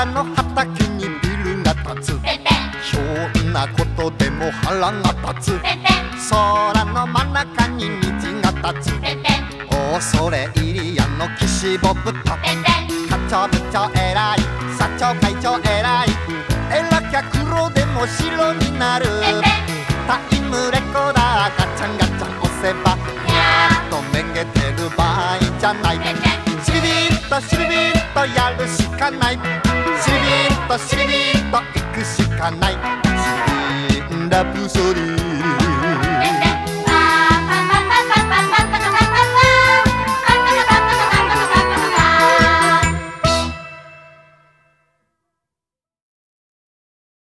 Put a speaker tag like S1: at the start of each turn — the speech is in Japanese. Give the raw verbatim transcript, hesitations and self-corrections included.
S1: 裏の畑にビルが立つ。ひょんなことでも腹が立つ。空の真ん中に虹が立つ。恐れ入り屋の岸ぼぶた。課長部長偉い、社長会長偉い。偉きゃ黒でも白になる。タイムレコーダーガチャンガチャン押せばにゃーっとめげてる場合じゃない。シリビンとシリビンとやるしかない。シリビンとシリビンと行くしかない。シリビンラプソディ